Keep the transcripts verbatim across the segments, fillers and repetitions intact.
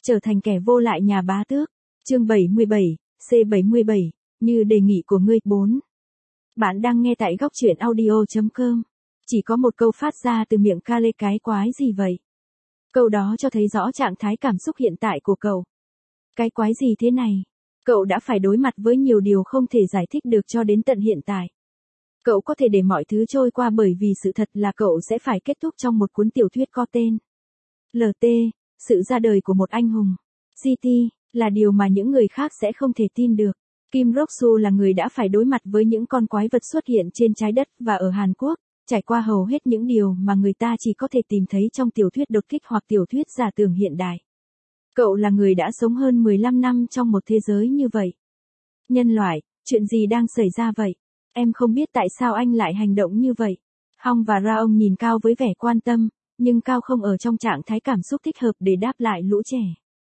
Trở thành kẻ vô lại nhà bá tước. Chương bảy mươi bảy, C bảy mươi bảy, như đề nghị của ngươi. bốn. Bạn đang nghe tại góc truyện audio chấm com. Chỉ có một câu phát ra từ miệng Kale, cái quái gì vậy? Câu đó cho thấy rõ trạng thái cảm xúc hiện tại của cậu. Cái quái gì thế này? Cậu đã phải đối mặt với nhiều điều không thể giải thích được cho đến tận hiện tại. Cậu có thể để mọi thứ trôi qua bởi vì sự thật là cậu sẽ phải kết thúc trong một cuốn tiểu thuyết có tên lờ tê, sự ra đời của một anh hùng. giê tê, là điều mà những người khác sẽ không thể tin được. Kim Rok-su là người đã phải đối mặt với những con quái vật xuất hiện trên trái đất và ở Hàn Quốc, trải qua hầu hết những điều mà người ta chỉ có thể tìm thấy trong tiểu thuyết đột kích hoặc tiểu thuyết giả tưởng hiện đại. Cậu là người đã sống hơn mười lăm năm trong một thế giới như vậy. Nhân loại, chuyện gì đang xảy ra vậy? Em không biết tại sao anh lại hành động như vậy. Hong và Raong nhìn Cao với vẻ quan tâm, nhưng Cao không ở trong trạng thái cảm xúc thích hợp để đáp lại lũ trẻ.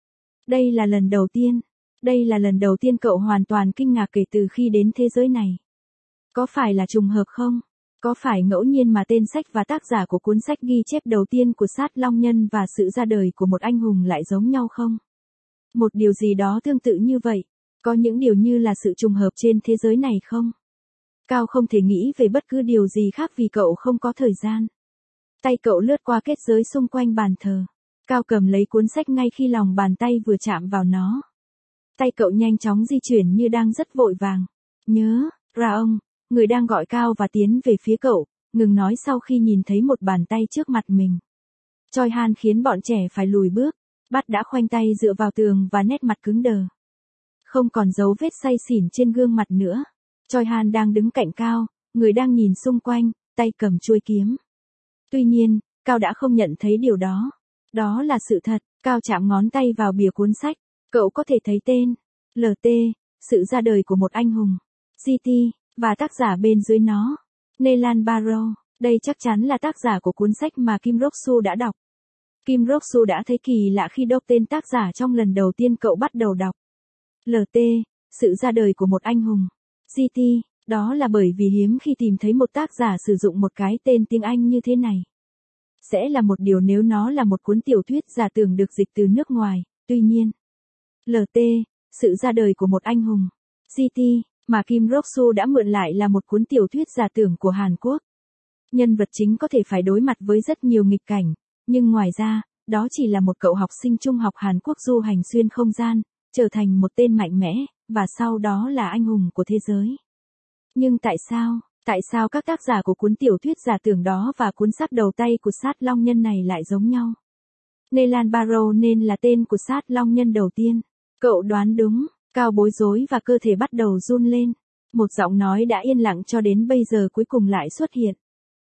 Đây là lần đầu tiên. Đây là lần đầu tiên cậu hoàn toàn kinh ngạc kể từ khi đến thế giới này. Có phải là trùng hợp không? Có phải ngẫu nhiên mà tên sách và tác giả của cuốn sách ghi chép đầu tiên của Sát Long Nhân và sự ra đời của một anh hùng lại giống nhau không? Một điều gì đó tương tự như vậy. Có những điều như là sự trùng hợp trên thế giới này không? Cao không thể nghĩ về bất cứ điều gì khác vì cậu không có thời gian. Tay cậu lướt qua kết giới xung quanh bàn thờ. Cao cầm lấy cuốn sách ngay khi lòng bàn tay vừa chạm vào nó. Tay cậu nhanh chóng di chuyển như đang rất vội vàng. Nhớ, Raong, người đang gọi Cao và tiến về phía cậu, ngừng nói sau khi nhìn thấy một bàn tay trước mặt mình. Choi Han khiến bọn trẻ phải lùi bước. Bắt đã khoanh tay dựa vào tường và nét mặt cứng đờ. Không còn dấu vết say xỉn trên gương mặt nữa. Choi Han đang đứng cạnh Cao, người đang nhìn xung quanh, tay cầm chuôi kiếm. Tuy nhiên, Cao đã không nhận thấy điều đó. Đó là sự thật. Cao chạm ngón tay vào bìa cuốn sách. Cậu có thể thấy tên lờ tê, sự ra đời của một anh hùng. giê tê, và tác giả bên dưới nó. Nelan Barrow. Đây chắc chắn là tác giả của cuốn sách mà Kim Rok-su đã đọc. Kim Rok-su đã thấy kỳ lạ khi đọc tên tác giả trong lần đầu tiên cậu bắt đầu đọc. lờ tê, sự ra đời của một anh hùng. giê tê, đó là bởi vì hiếm khi tìm thấy một tác giả sử dụng một cái tên tiếng Anh như thế này. Sẽ là một điều nếu nó là một cuốn tiểu thuyết giả tưởng được dịch từ nước ngoài, tuy nhiên. lờ tê, sự ra đời của một anh hùng. giê tê, mà Kim Rok-su đã mượn lại là một cuốn tiểu thuyết giả tưởng của Hàn Quốc. Nhân vật chính có thể phải đối mặt với rất nhiều nghịch cảnh, nhưng ngoài ra, đó chỉ là một cậu học sinh trung học Hàn Quốc du hành xuyên không gian, trở thành một tên mạnh mẽ, và sau đó là anh hùng của thế giới. Nhưng tại sao, tại sao các tác giả của cuốn tiểu thuyết giả tưởng đó và cuốn sách đầu tay của Sát Long Nhân này lại giống nhau? Nelan Barrow nên là tên của Sát Long Nhân đầu tiên. Cậu đoán đúng. Cao bối rối và cơ thể bắt đầu run lên. Một giọng nói đã yên lặng cho đến bây giờ cuối cùng lại xuất hiện.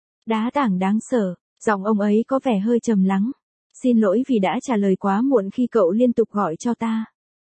Đá tảng đáng sợ. Giọng ông ấy có vẻ hơi trầm lắng. Xin lỗi vì đã trả lời quá muộn khi cậu liên tục gọi cho ta.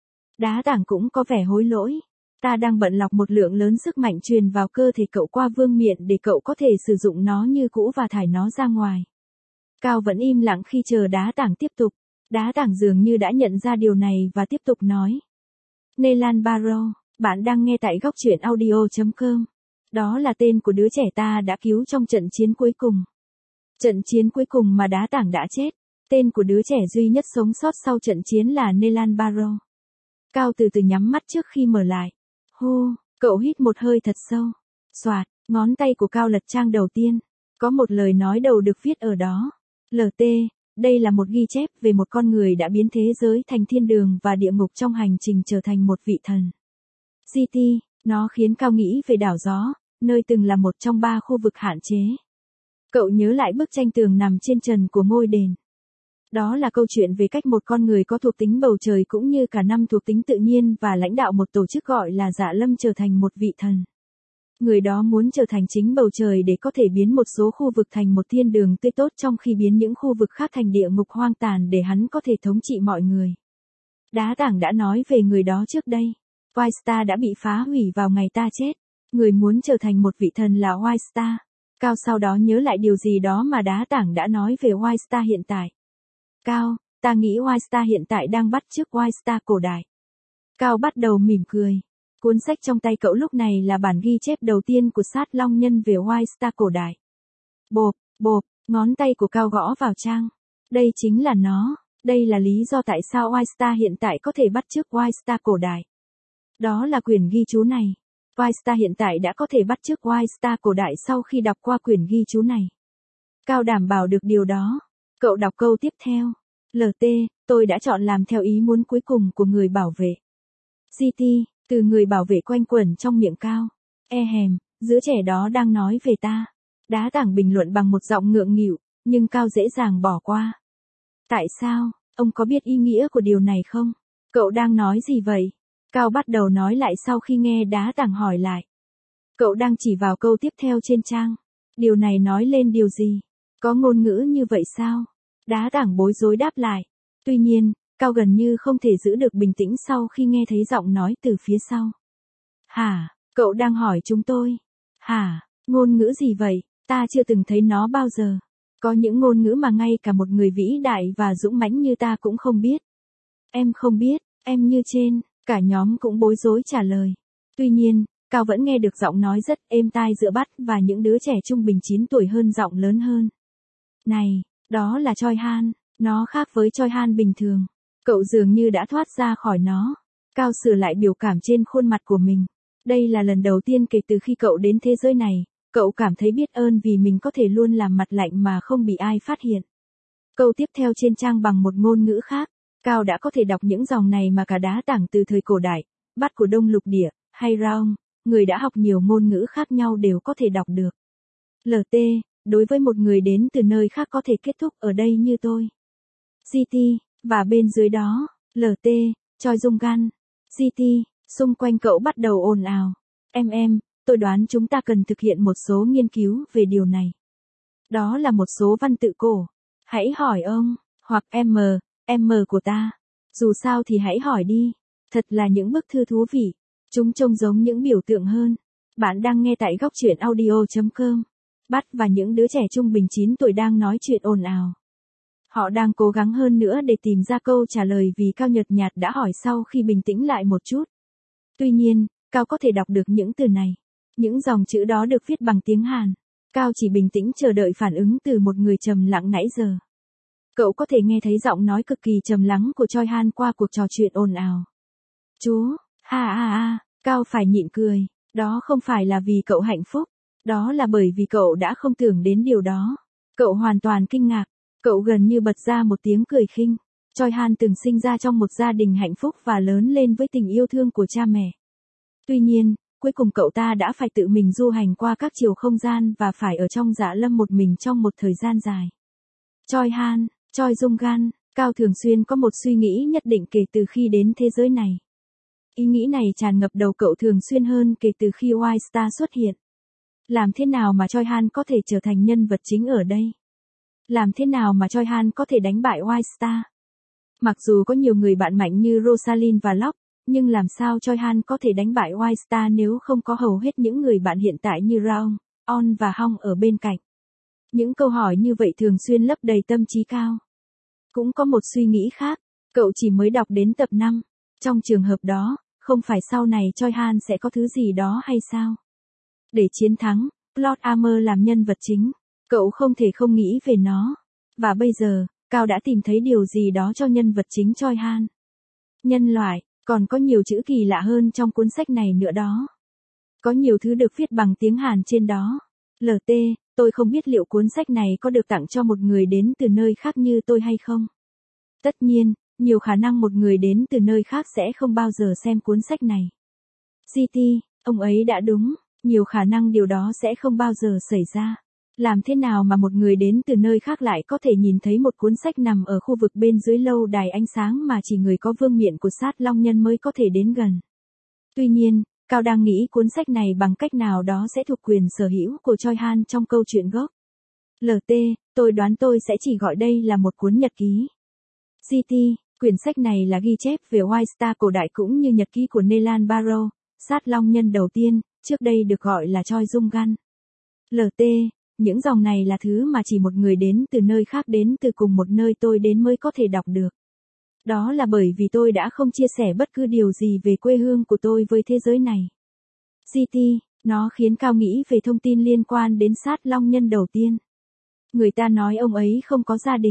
Đá tảng cũng có vẻ hối lỗi. Ta đang bận lọc một lượng lớn sức mạnh truyền vào cơ thể cậu qua vương miện để cậu có thể sử dụng nó như cũ và thải nó ra ngoài. Cao vẫn im lặng khi chờ đá tảng tiếp tục. Đá tảng dường như đã nhận ra điều này và tiếp tục nói. Nelan Barrow, bạn đang nghe tại góc truyện audio chấm com. Đó là tên của đứa trẻ ta đã cứu trong trận chiến cuối cùng. Trận chiến cuối cùng mà đá tảng đã chết. Tên của đứa trẻ duy nhất sống sót sau trận chiến là Nelan Barrow. Cao từ từ nhắm mắt trước khi mở lại. Hô, cậu hít một hơi thật sâu. Soạt, ngón tay của Cao lật trang đầu tiên. Có một lời nói đầu được viết ở đó. lờ tê, đây là một ghi chép về một con người đã biến thế giới thành thiên đường và địa ngục trong hành trình trở thành một vị thần. giê tê, nó khiến Cao nghĩ về đảo gió, nơi từng là một trong ba khu vực hạn chế. Cậu nhớ lại bức tranh tường nằm trên trần của ngôi đền. Đó là câu chuyện về cách một con người có thuộc tính bầu trời cũng như cả năm thuộc tính tự nhiên và lãnh đạo một tổ chức gọi là Dạ Lâm trở thành một vị thần. Người đó muốn trở thành chính bầu trời để có thể biến một số khu vực thành một thiên đường tươi tốt trong khi biến những khu vực khác thành địa ngục hoang tàn để hắn có thể thống trị mọi người. Đá tảng đã nói về người đó trước đây. White Star đã bị phá hủy vào ngày ta chết. Người muốn trở thành một vị thần là White Star. Cao sau đó nhớ lại điều gì đó mà đá tảng đã nói về White Star hiện tại. Cao, ta nghĩ White Star hiện tại đang bắt chước White Star cổ đại. Cao bắt đầu mỉm cười. Cuốn sách trong tay cậu lúc này là bản ghi chép đầu tiên của Sát Long Nhân về White Star cổ đại. Bộp, bộp, ngón tay của Cao gõ vào trang. Đây chính là nó. Đây là lý do tại sao White Star hiện tại có thể bắt chước White Star cổ đại. Đó là quyển ghi chú này. White Star hiện tại đã có thể bắt chước White Star cổ đại sau khi đọc qua quyển ghi chú này. Cao đảm bảo được điều đó. Cậu đọc câu tiếp theo. lờ tê, tôi đã chọn làm theo ý muốn cuối cùng của người bảo vệ. giê tê, từ người bảo vệ quanh quẩn trong miệng Cao. E hèm, đứa trẻ đó đang nói về ta. Đá tảng bình luận bằng một giọng ngượng nghịu, nhưng Cao dễ dàng bỏ qua. Tại sao, ông có biết ý nghĩa của điều này không? Cậu đang nói gì vậy? Cao bắt đầu nói lại sau khi nghe đá tảng hỏi lại. Cậu đang chỉ vào câu tiếp theo trên trang. Điều này nói lên điều gì? Có ngôn ngữ như vậy sao? Đá tảng bối rối đáp lại. Tuy nhiên, Cao gần như không thể giữ được bình tĩnh sau khi nghe thấy giọng nói từ phía sau. Hả, cậu đang hỏi chúng tôi? Hả, ngôn ngữ gì vậy? Ta chưa từng thấy nó bao giờ. Có những ngôn ngữ mà ngay cả một người vĩ đại và dũng mãnh như ta cũng không biết. Em không biết, em như trên, cả nhóm cũng bối rối trả lời. Tuy nhiên, Cao vẫn nghe được giọng nói rất êm tai giữa Bắt và những đứa trẻ trung bình chín tuổi hơn giọng lớn hơn. Này, đó là Choi Han, nó khác với Choi Han bình thường. Cậu dường như đã thoát ra khỏi nó. Cao sửa lại biểu cảm trên khuôn mặt của mình. Đây là lần đầu tiên kể từ khi cậu đến thế giới này, cậu cảm thấy biết ơn vì mình có thể luôn làm mặt lạnh mà không bị ai phát hiện. Câu tiếp theo trên trang bằng một ngôn ngữ khác. Cao đã có thể đọc những dòng này mà cả đá tảng từ thời cổ đại, Bắt của Đông Lục Địa, hay Raong, người đã học nhiều ngôn ngữ khác nhau đều có thể đọc được. lờ tê, đối với một người đến từ nơi khác có thể kết thúc ở đây như tôi. giê tê, và bên dưới đó, lờ tê, Choi Dung Gan. giê tê, xung quanh cậu bắt đầu ồn ào. Em em, tôi đoán chúng ta cần thực hiện một số nghiên cứu về điều này. Đó là một số văn tự cổ. Hãy hỏi ông, hoặc em, em của ta. Dù sao thì hãy hỏi đi. Thật là những bức thư thú vị. Chúng trông giống những biểu tượng hơn. Bạn đang nghe tại góc truyện audio chấm com. Bắt và những đứa trẻ trung bình chín tuổi đang nói chuyện ồn ào. Họ đang cố gắng hơn nữa để tìm ra câu trả lời vì Cao nhợt nhạt đã hỏi sau khi bình tĩnh lại một chút. Tuy nhiên, Cao có thể đọc được những từ này. Những dòng chữ đó được viết bằng tiếng Hàn. Cao chỉ bình tĩnh chờ đợi phản ứng từ một người trầm lặng nãy giờ. Cậu có thể nghe thấy giọng nói cực kỳ trầm lắng của Choi Han qua cuộc trò chuyện ồn ào. Chú, ha ha ha, Cao phải nhịn cười. Đó không phải là vì cậu hạnh phúc. Đó là bởi vì cậu đã không tưởng đến điều đó. Cậu hoàn toàn kinh ngạc. Cậu gần như bật ra một tiếng cười khinh. Choi Han từng sinh ra trong một gia đình hạnh phúc và lớn lên với tình yêu thương của cha mẹ. Tuy nhiên, cuối cùng cậu ta đã phải tự mình du hành qua các chiều không gian và phải ở trong Dạ Lâm một mình trong một thời gian dài. Choi Han, Choi Dung Gan, Cao thường xuyên có một suy nghĩ nhất định kể từ khi đến thế giới này. Ý nghĩ này tràn ngập đầu cậu thường xuyên hơn kể từ khi White Star xuất hiện. Làm thế nào mà Choi Han có thể trở thành nhân vật chính ở đây? Làm thế nào mà Choi Han có thể đánh bại White Star? Mặc dù có nhiều người bạn mạnh như Rosalind và Locke, nhưng làm sao Choi Han có thể đánh bại White Star nếu không có hầu hết những người bạn hiện tại như Raong, On và Hong ở bên cạnh? Những câu hỏi như vậy thường xuyên lấp đầy tâm trí Cao. Cũng có một suy nghĩ khác, cậu chỉ mới đọc đến tập năm. Trong trường hợp đó, không phải sau này Choi Han sẽ có thứ gì đó hay sao? Để chiến thắng, Lord Armor làm nhân vật chính. Cậu không thể không nghĩ về nó. Và bây giờ, Cao đã tìm thấy điều gì đó cho nhân vật chính Choi Han. Nhân loại, còn có nhiều chữ kỳ lạ hơn trong cuốn sách này nữa đó. Có nhiều thứ được viết bằng tiếng Hàn trên đó. lờ tê, tôi không biết liệu cuốn sách này có được tặng cho một người đến từ nơi khác như tôi hay không. Tất nhiên, nhiều khả năng một người đến từ nơi khác sẽ không bao giờ xem cuốn sách này. giê tê, ông ấy đã đúng, nhiều khả năng điều đó sẽ không bao giờ xảy ra. Làm thế nào mà một người đến từ nơi khác lại có thể nhìn thấy một cuốn sách nằm ở khu vực bên dưới lâu đài ánh sáng mà chỉ người có vương miện của sát long nhân mới có thể đến gần? Tuy nhiên, Cao đang nghĩ cuốn sách này bằng cách nào đó sẽ thuộc quyền sở hữu của Choi Han trong câu chuyện gốc. lờ tê, tôi đoán tôi sẽ chỉ gọi đây là một cuốn nhật ký. giê tê, quyển sách này là ghi chép về White Star cổ đại cũng như nhật ký của Nelan Barrow, sát long nhân đầu tiên, trước đây được gọi là Choi Dung Gan. lờ tê, những dòng này là thứ mà chỉ một người đến từ nơi khác đến từ cùng một nơi tôi đến mới có thể đọc được. Đó là bởi vì tôi đã không chia sẻ bất cứ điều gì về quê hương của tôi với thế giới này. giê tê, nó khiến Cao nghĩ về thông tin liên quan đến sát long nhân đầu tiên. Người ta nói ông ấy không có gia đình.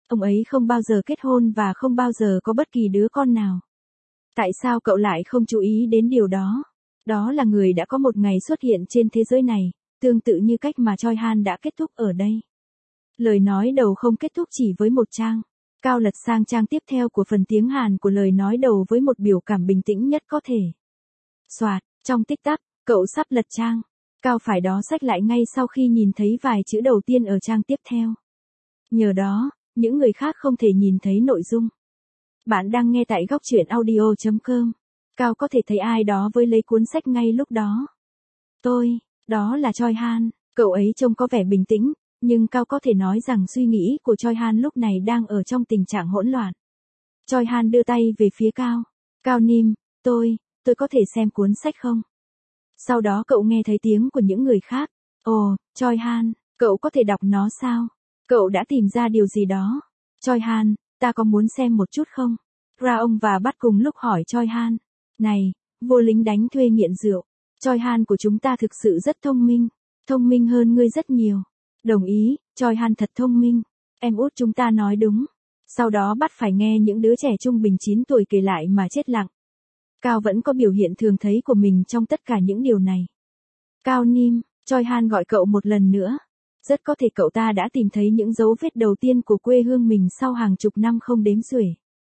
Ông ấy không bao giờ kết hôn và không bao giờ có bất kỳ đứa con nào. Tại sao cậu lại không chú ý đến điều đó? Đó là người đã có một ngày xuất hiện trên thế giới này, tương tự như cách mà Choi Han đã kết thúc ở đây. Lời nói đầu không kết thúc chỉ với một trang. Cao lật sang trang tiếp theo của phần tiếng Hàn của lời nói đầu với một biểu cảm bình tĩnh nhất có thể. Soạt, trong tích tắc, cậu sắp lật trang. Cao phải đó xách lại ngay sau khi nhìn thấy vài chữ đầu tiên ở trang tiếp theo. Nhờ đó, những người khác không thể nhìn thấy nội dung. Bạn đang nghe tại góc truyện audio chấm com. Cao có thể thấy ai đó với lấy cuốn sách ngay lúc đó. Tôi, đó là Choi Han, cậu ấy trông có vẻ bình tĩnh, nhưng Cao có thể nói rằng suy nghĩ của Choi Han lúc này đang ở trong tình trạng hỗn loạn. Choi Han đưa tay về phía Cao. Cao Nim, tôi, tôi có thể xem cuốn sách không? Sau đó cậu nghe thấy tiếng của những người khác. Ồ, Choi Han, cậu có thể đọc nó sao? Cậu đã tìm ra điều gì đó? Choi Han, ta có muốn xem một chút không? Ra ông và bắt cùng lúc hỏi Choi Han. Này, vô lính đánh thuê nghiện rượu. Choi Han của chúng ta thực sự rất thông minh. Thông minh hơn ngươi rất nhiều. Đồng ý, Choi Han thật thông minh. Em út chúng ta nói đúng. Sau đó bắt phải nghe những đứa trẻ trung bình chín tuổi kể lại mà chết lặng. Cao vẫn có biểu hiện thường thấy của mình trong tất cả những điều này. Cao Nim, Choi Han gọi cậu một lần nữa. Rất có thể cậu ta đã tìm thấy những dấu vết đầu tiên của quê hương mình sau hàng chục năm không đếm xuể.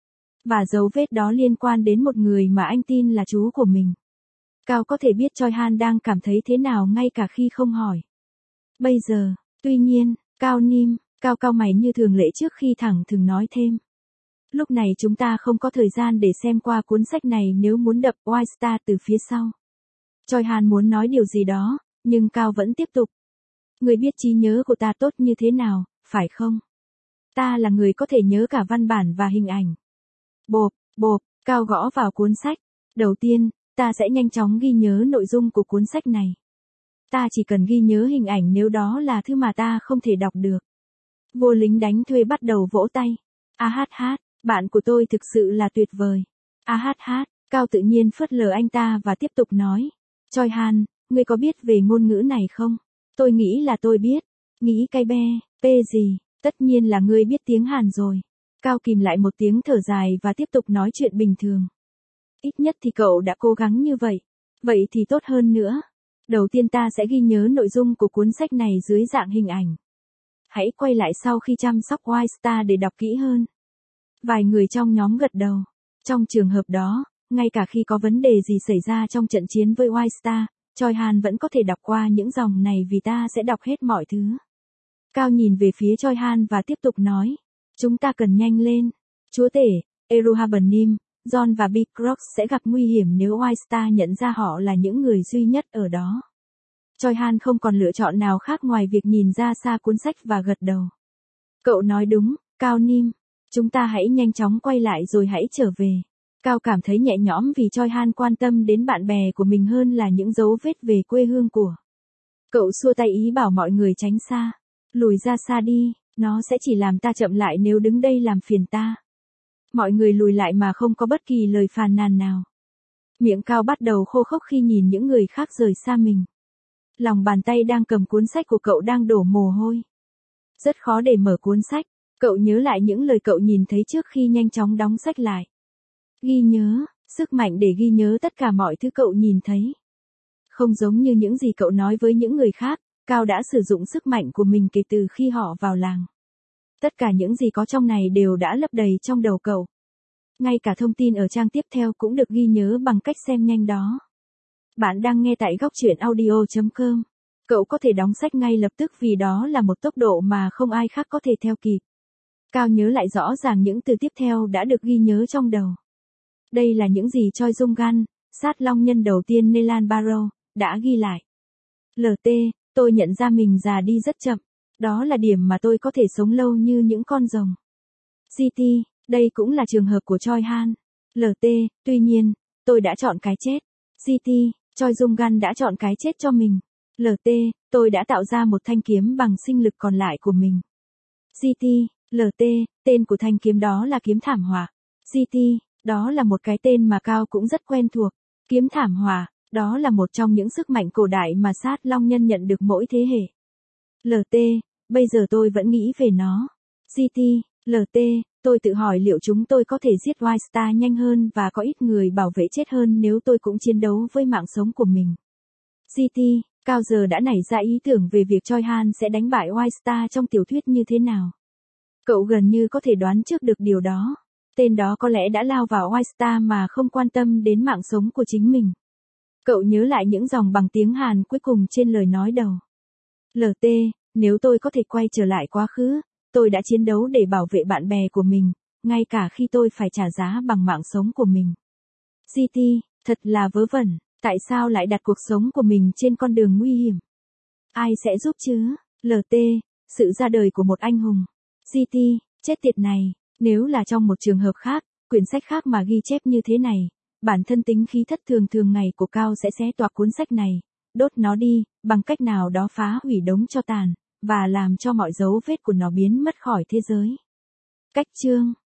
Và dấu vết đó liên quan đến một người mà anh tin là chú của mình. Cao có thể biết Choi Han đang cảm thấy thế nào ngay cả khi không hỏi. Bây giờ, tuy nhiên, Cao Nim, Cao cao mày như thường lệ trước khi thẳng thừng nói thêm. Lúc này chúng ta không có thời gian để xem qua cuốn sách này nếu muốn đập White Star từ phía sau. Choi Han muốn nói điều gì đó, nhưng Cao vẫn tiếp tục. Người biết trí nhớ của ta tốt như thế nào, phải không? Ta là người có thể nhớ cả văn bản và hình ảnh. Bộp, bộp, Cao gõ vào cuốn sách. Đầu tiên, ta sẽ nhanh chóng ghi nhớ nội dung của cuốn sách này. Ta chỉ cần ghi nhớ hình ảnh nếu đó là thứ mà ta không thể đọc được. Vô lính đánh thuê bắt đầu vỗ tay. A hát hát, bạn của tôi thực sự là tuyệt vời. A hát hát, Cao tự nhiên phớt lờ anh ta và tiếp tục nói. Choi Han, ngươi có biết về ngôn ngữ này không? Tôi nghĩ là tôi biết. Nghĩ cái be, bê gì, tất nhiên là ngươi biết tiếng Hàn rồi. Cao kìm lại một tiếng thở dài và tiếp tục nói chuyện bình thường. Ít nhất thì cậu đã cố gắng như vậy. Vậy thì tốt hơn nữa. Đầu tiên ta sẽ ghi nhớ nội dung của cuốn sách này dưới dạng hình ảnh. Hãy quay lại sau khi chăm sóc White Star để đọc kỹ hơn. Vài người trong nhóm gật đầu. Trong trường hợp đó, ngay cả khi có vấn đề gì xảy ra trong trận chiến với White Star, Choi Han vẫn có thể đọc qua những dòng này vì ta sẽ đọc hết mọi thứ. Cao nhìn về phía Choi Han và tiếp tục nói. Chúng ta cần nhanh lên. Chúa tể, Erohabanim, John và Big Crocs sẽ gặp nguy hiểm nếu White Star nhận ra họ là những người duy nhất ở đó. Choi Han không còn lựa chọn nào khác ngoài việc nhìn ra xa cuốn sách và gật đầu. Cậu nói đúng, Cao Nim. Chúng ta hãy nhanh chóng quay lại rồi hãy trở về. Cao cảm thấy nhẹ nhõm vì Choi Han quan tâm đến bạn bè của mình hơn là những dấu vết về quê hương của. Cậu xua tay ý bảo mọi người tránh xa. Lùi ra xa đi, nó sẽ chỉ làm ta chậm lại nếu đứng đây làm phiền ta. Mọi người lùi lại mà không có bất kỳ lời phàn nàn nào. Miệng Cao bắt đầu khô khốc khi nhìn những người khác rời xa mình. Lòng bàn tay đang cầm cuốn sách của cậu đang đổ mồ hôi. Rất khó để mở cuốn sách. Cậu nhớ lại những lời cậu nhìn thấy trước khi nhanh chóng đóng sách lại. Ghi nhớ, sức mạnh để ghi nhớ tất cả mọi thứ cậu nhìn thấy. Không giống như những gì cậu nói với những người khác, Cao đã sử dụng sức mạnh của mình kể từ khi họ vào làng. Tất cả những gì có trong này đều đã lấp đầy trong đầu cậu. Ngay cả thông tin ở trang tiếp theo cũng được ghi nhớ bằng cách xem nhanh đó. Bạn đang nghe tại góc truyện audio chấm com. Cậu có thể đóng sách ngay lập tức vì đó là một tốc độ mà không ai khác có thể theo kịp. Cao nhớ lại rõ ràng những từ tiếp theo đã được ghi nhớ trong đầu. Đây là những gì Choi Jung Gan, sát long nhân đầu tiên Nelan Barrow, đã ghi lại. lờ tê, tôi nhận ra mình già đi rất chậm. Đó là điểm mà tôi có thể sống lâu như những con rồng. giê tê, đây cũng là trường hợp của Choi Han. lờ tê, tuy nhiên, tôi đã chọn cái chết. giê tê, Choi Jung Gan đã chọn cái chết cho mình. lờ tê, tôi đã tạo ra một thanh kiếm bằng sinh lực còn lại của mình. giê tê, lờ tê, tên của thanh kiếm đó là kiếm thảm họa. giê tê, đó là một cái tên mà Cao cũng rất quen thuộc. Kiếm thảm họa, đó là một trong những sức mạnh cổ đại mà sát long nhân nhận được mỗi thế hệ. lờ tê, bây giờ tôi vẫn nghĩ về nó. giê tê, lờ tê, tôi tự hỏi liệu chúng tôi có thể giết White Star nhanh hơn và có ít người bảo vệ chết hơn nếu tôi cũng chiến đấu với mạng sống của mình. giê tê, Cao giờ đã nảy ra ý tưởng về việc Choi Han sẽ đánh bại White Star trong tiểu thuyết như thế nào. Cậu gần như có thể đoán trước được điều đó. Tên đó có lẽ đã lao vào White Star mà không quan tâm đến mạng sống của chính mình. Cậu nhớ lại những dòng bằng tiếng Hàn cuối cùng trên lời nói đầu. lờ tê, nếu tôi có thể quay trở lại quá khứ, tôi đã chiến đấu để bảo vệ bạn bè của mình, ngay cả khi tôi phải trả giá bằng mạng sống của mình. giê tê, thật là vớ vẩn, tại sao lại đặt cuộc sống của mình trên con đường nguy hiểm? Ai sẽ giúp chứ? lờ tê, sự ra đời của một anh hùng. giê tê, chết tiệt này, nếu là trong một trường hợp khác, quyển sách khác mà ghi chép như thế này, bản thân tính khí thất thường thường ngày của Cao sẽ xé toạc cuốn sách này, đốt nó đi, bằng cách nào đó phá hủy đống tro tàn, và làm cho mọi dấu vết của nó biến mất khỏi thế giới. Cách chương